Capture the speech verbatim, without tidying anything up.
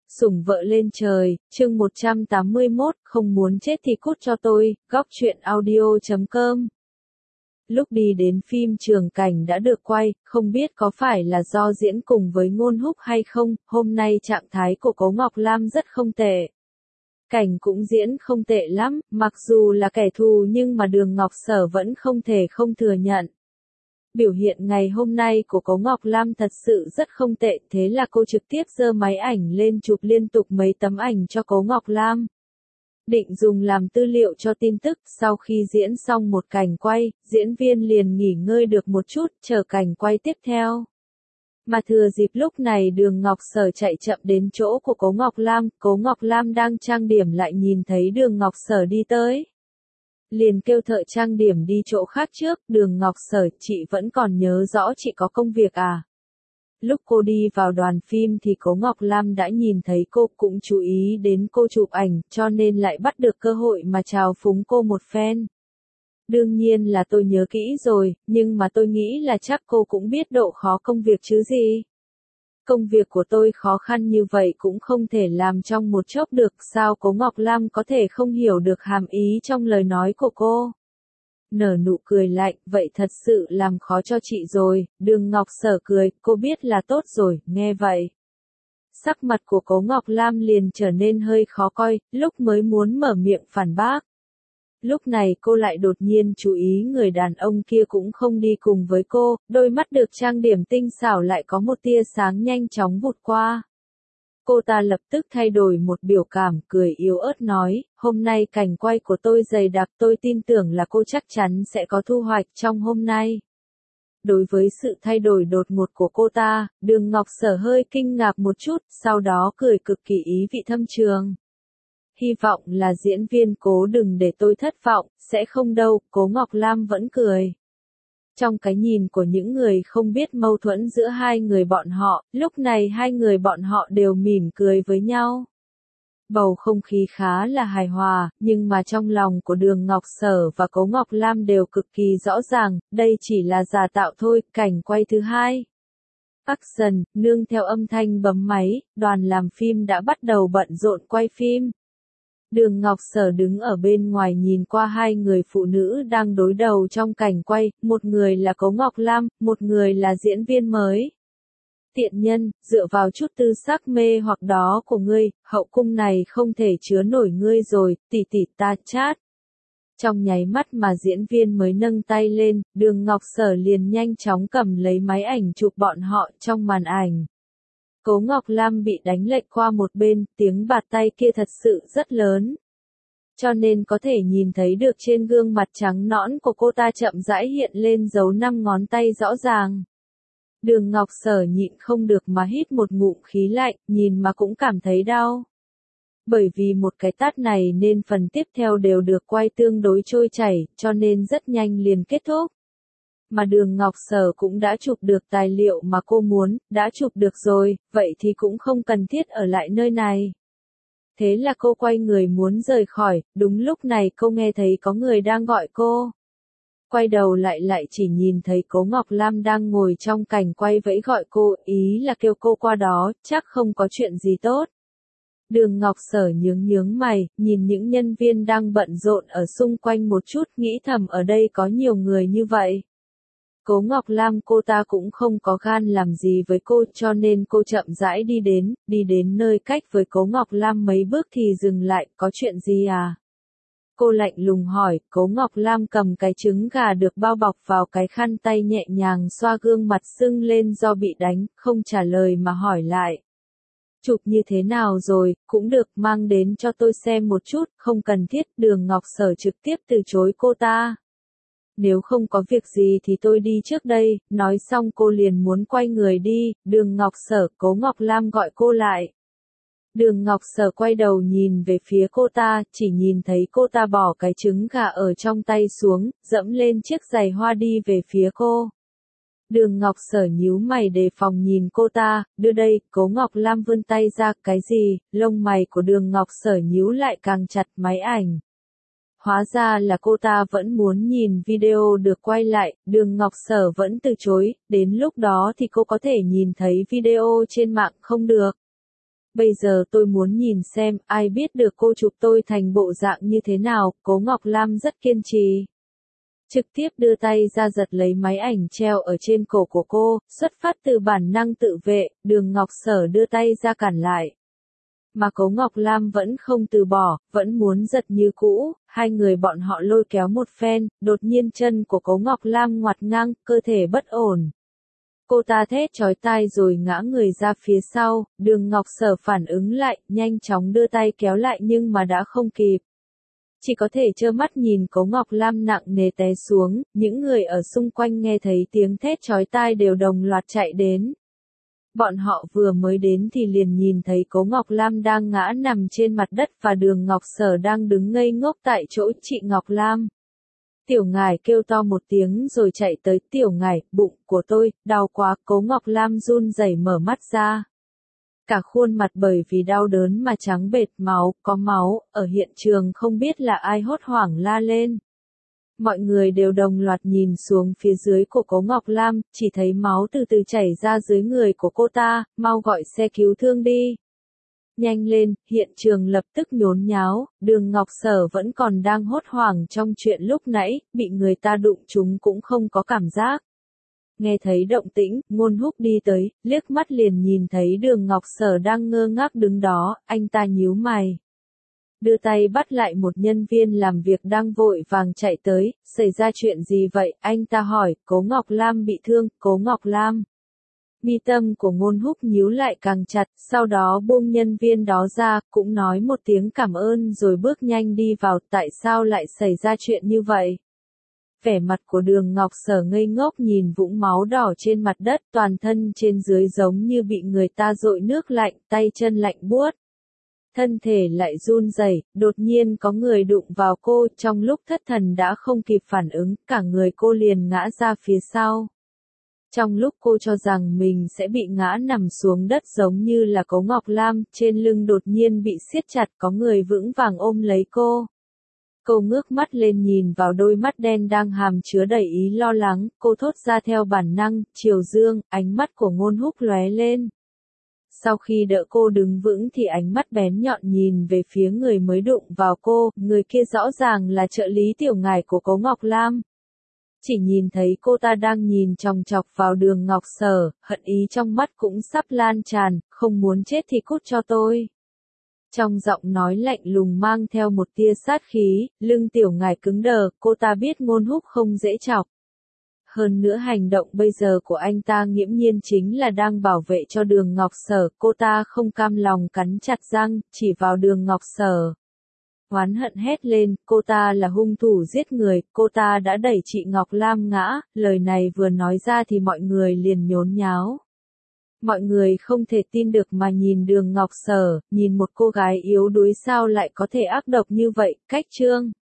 Sủng vợ lên trời, chương một trăm tám mươi mốt, không muốn chết thì cút cho tôi, góc truyện audio chấm com. Lúc đi đến phim trường cảnh đã được quay, không biết có phải là do diễn cùng với Ngôn Húc hay không, hôm nay trạng thái của Cố Ngọc Lam rất không tệ. Cảnh cũng diễn không tệ lắm, mặc dù là kẻ thù nhưng mà Đường Ngọc Sở vẫn không thể không thừa nhận. Biểu hiện ngày hôm nay của Cố Ngọc Lam thật sự rất không tệ, thế là cô trực tiếp giơ máy ảnh lên chụp liên tục mấy tấm ảnh cho Cố Ngọc Lam. Định dùng làm tư liệu cho tin tức, sau khi diễn xong một cảnh quay, diễn viên liền nghỉ ngơi được một chút, chờ cảnh quay tiếp theo. Mà thừa dịp lúc này Đường Ngọc Sở chạy chậm đến chỗ của Cố Ngọc Lam, Cố Ngọc Lam đang trang điểm lại nhìn thấy Đường Ngọc Sở đi tới. Liền kêu thợ trang điểm đi chỗ khác trước, Đường Ngọc Sở, chị vẫn còn nhớ rõ chị có công việc à? Lúc cô đi vào đoàn phim thì Cố Ngọc Lam đã nhìn thấy cô, cũng chú ý đến cô chụp ảnh, cho nên lại bắt được cơ hội mà chào phúng cô một phen. Đương nhiên là tôi nhớ kỹ rồi, nhưng mà tôi nghĩ là chắc cô cũng biết độ khó công việc chứ gì. Công việc của tôi khó khăn như vậy cũng không thể làm trong một chốc được, sao Cố Ngọc Lam có thể không hiểu được hàm ý trong lời nói của cô. Nở nụ cười lạnh, vậy thật sự làm khó cho chị rồi. Đường Ngọc Sở cười, cô biết là tốt rồi, nghe vậy. Sắc mặt của Cố Ngọc Lam liền trở nên hơi khó coi, lúc mới muốn mở miệng phản bác. Lúc này cô lại đột nhiên chú ý người đàn ông kia cũng không đi cùng với cô, đôi mắt được trang điểm tinh xảo lại có một tia sáng nhanh chóng vụt qua. Cô ta lập tức thay đổi một biểu cảm, cười yếu ớt nói, hôm nay cảnh quay của tôi dày đặc, tôi tin tưởng là cô chắc chắn sẽ có thu hoạch trong hôm nay. Đối với sự thay đổi đột ngột của cô ta, Đường Ngọc Sở hơi kinh ngạc một chút, sau đó cười cực kỳ ý vị thâm trường. Hy vọng là diễn viên Cố đừng để tôi thất vọng, sẽ không đâu, Cố Ngọc Lam vẫn cười. Trong cái nhìn của những người không biết mâu thuẫn giữa hai người bọn họ, lúc này hai người bọn họ đều mỉm cười với nhau. Bầu không khí khá là hài hòa, nhưng mà trong lòng của Đường Ngọc Sở và Cố Ngọc Lam đều cực kỳ rõ ràng, đây chỉ là giả tạo thôi. Cảnh quay thứ hai. Action, nương theo âm thanh bấm máy, đoàn làm phim đã bắt đầu bận rộn quay phim. Đường Ngọc Sở đứng ở bên ngoài nhìn qua hai người phụ nữ đang đối đầu trong cảnh quay, một người là Cố Ngọc Lam, một người là diễn viên mới. Tiện nhân, dựa vào chút tư sắc mê hoặc đó của ngươi, hậu cung này không thể chứa nổi ngươi rồi, tỷ tỷ ta chát. Trong nháy mắt mà diễn viên mới nâng tay lên, Đường Ngọc Sở liền nhanh chóng cầm lấy máy ảnh chụp bọn họ trong màn ảnh. Cố Ngọc Lam bị đánh lệch qua một bên, tiếng bạt tay kia thật sự rất lớn. Cho nên có thể nhìn thấy được trên gương mặt trắng nõn của cô ta chậm rãi hiện lên dấu năm ngón tay rõ ràng. Đường Ngọc Sở nhịn không được mà hít một ngụm khí lạnh, nhìn mà cũng cảm thấy đau. Bởi vì một cái tát này nên phần tiếp theo đều được quay tương đối trôi chảy, cho nên rất nhanh liền kết thúc. Mà Đường Ngọc Sở cũng đã chụp được tài liệu mà cô muốn, đã chụp được rồi, vậy thì cũng không cần thiết ở lại nơi này. Thế là cô quay người muốn rời khỏi, đúng lúc này cô nghe thấy có người đang gọi cô. Quay đầu lại lại chỉ nhìn thấy Cố Ngọc Lam đang ngồi trong cảnh quay vẫy gọi cô, ý là kêu cô qua đó, chắc không có chuyện gì tốt. Đường Ngọc Sở nhướng nhướng mày, nhìn những nhân viên đang bận rộn ở xung quanh một chút, nghĩ thầm ở đây có nhiều người như vậy. Cố Ngọc Lam cô ta cũng không có gan làm gì với cô, cho nên cô chậm rãi đi đến, đi đến nơi cách với Cố Ngọc Lam mấy bước thì dừng lại, có chuyện gì à? Cô lạnh lùng hỏi, Cố Ngọc Lam cầm cái trứng gà được bao bọc vào cái khăn tay nhẹ nhàng xoa gương mặt sưng lên do bị đánh, không trả lời mà hỏi lại. Chụp như thế nào rồi, cũng được, mang đến cho tôi xem một chút, không cần thiết. Đường Ngọc Sở trực tiếp từ chối cô ta. Nếu không có việc gì thì tôi đi trước đây, nói xong cô liền muốn quay người đi. Đường Ngọc Sở, Cố Ngọc Lam gọi cô lại. Đường Ngọc Sở quay đầu nhìn về phía cô ta, chỉ nhìn thấy cô ta bỏ cái trứng gà ở trong tay xuống, dẫm lên chiếc giày hoa đi về phía cô. Đường Ngọc Sở nhíu mày đề phòng nhìn cô ta, đưa đây, Cố Ngọc Lam vươn tay ra, cái gì, lông mày của Đường Ngọc Sở nhíu lại càng chặt máy ảnh. Hóa ra là cô ta vẫn muốn nhìn video được quay lại, Đường Ngọc Sở vẫn từ chối, đến lúc đó thì cô có thể nhìn thấy video trên mạng không được. Bây giờ tôi muốn nhìn xem, ai biết được cô chụp tôi thành bộ dạng như thế nào, Cố Ngọc Lam rất kiên trì. Trực tiếp đưa tay ra giật lấy máy ảnh treo ở trên cổ của cô, xuất phát từ bản năng tự vệ, Đường Ngọc Sở đưa tay ra cản lại. Mà Cố Ngọc Lam vẫn không từ bỏ, vẫn muốn giật như cũ, hai người bọn họ lôi kéo một phen, đột nhiên chân của Cố Ngọc Lam ngoặt ngang, cơ thể bất ổn. Cô ta thét chói tai rồi ngã người ra phía sau, Đường Ngọc Sở phản ứng lại, nhanh chóng đưa tay kéo lại nhưng mà đã không kịp. Chỉ có thể trơ mắt nhìn Cố Ngọc Lam nặng nề té xuống, những người ở xung quanh nghe thấy tiếng thét chói tai đều đồng loạt chạy đến. Bọn họ vừa mới đến thì liền nhìn thấy Cố Ngọc Lam đang ngã nằm trên mặt đất và Đường Ngọc Sở đang đứng ngây ngốc tại chỗ. Chị Ngọc Lam. Tiểu Ngải kêu to một tiếng rồi chạy tới. Tiểu Ngải, bụng của tôi, đau quá. Cố Ngọc Lam run rẩy mở mắt ra. Cả khuôn mặt bởi vì đau đớn mà trắng bệch, máu, có máu, ở hiện trường không biết là ai hốt hoảng la lên. Mọi người đều đồng loạt nhìn xuống phía dưới của Cố Ngọc Lam, chỉ thấy máu từ từ chảy ra dưới người của cô ta, mau gọi xe cứu thương đi. Nhanh lên, hiện trường lập tức nhốn nháo, Đường Ngọc Sở vẫn còn đang hốt hoảng trong chuyện lúc nãy, bị người ta đụng trúng cũng không có cảm giác. Nghe thấy động tĩnh, Ngôn Húc đi tới, liếc mắt liền nhìn thấy Đường Ngọc Sở đang ngơ ngác đứng đó, anh ta nhíu mày. Đưa tay bắt lại một nhân viên làm việc đang vội vàng chạy tới, xảy ra chuyện gì vậy, anh ta hỏi. Cố Ngọc Lam bị thương. Cố Ngọc Lam. Mi tâm của Ngôn Húc nhíu lại càng chặt, sau đó buông nhân viên đó ra, cũng nói một tiếng cảm ơn rồi bước nhanh đi vào. Tại sao lại xảy ra chuyện như vậy? Vẻ mặt của Đường Ngọc Sở ngây ngốc nhìn vũng máu đỏ trên mặt đất, toàn thân trên dưới giống như bị người ta dội nước lạnh, tay chân lạnh buốt. Thân thể lại run rẩy, đột nhiên có người đụng vào cô, trong lúc thất thần đã không kịp phản ứng, cả người cô liền ngã ra phía sau. Trong lúc cô cho rằng mình sẽ bị ngã nằm xuống đất giống như là Cố Ngọc Lam, trên lưng đột nhiên bị siết chặt, có người vững vàng ôm lấy cô. Cô ngước mắt lên nhìn vào đôi mắt đen đang hàm chứa đầy ý lo lắng, cô thốt ra theo bản năng, Triều Dương, ánh mắt của Ngôn Húc lóe lên. Sau khi đỡ cô đứng vững thì ánh mắt bén nhọn nhìn về phía người mới đụng vào cô, người kia rõ ràng là trợ lý Tiểu Ngải của Cố Ngọc Lam. Chỉ nhìn thấy cô ta đang nhìn chòng chọc vào Đường Ngọc Sở, hận ý trong mắt cũng sắp lan tràn, không muốn chết thì cút cho tôi. Trong giọng nói lạnh lùng mang theo một tia sát khí, lưng Tiểu Ngải cứng đờ, cô ta biết Ngôn Húc không dễ chọc. Hơn nữa hành động bây giờ của anh ta nghiễm nhiên chính là đang bảo vệ cho Đường Ngọc Sở, cô ta không cam lòng cắn chặt răng, chỉ vào Đường Ngọc Sở. Oán hận hét lên, cô ta là hung thủ giết người, cô ta đã đẩy chị Ngọc Lam ngã, lời này vừa nói ra thì mọi người liền nhốn nháo. Mọi người không thể tin được mà nhìn Đường Ngọc Sở, nhìn một cô gái yếu đuối sao lại có thể ác độc như vậy, cách trương.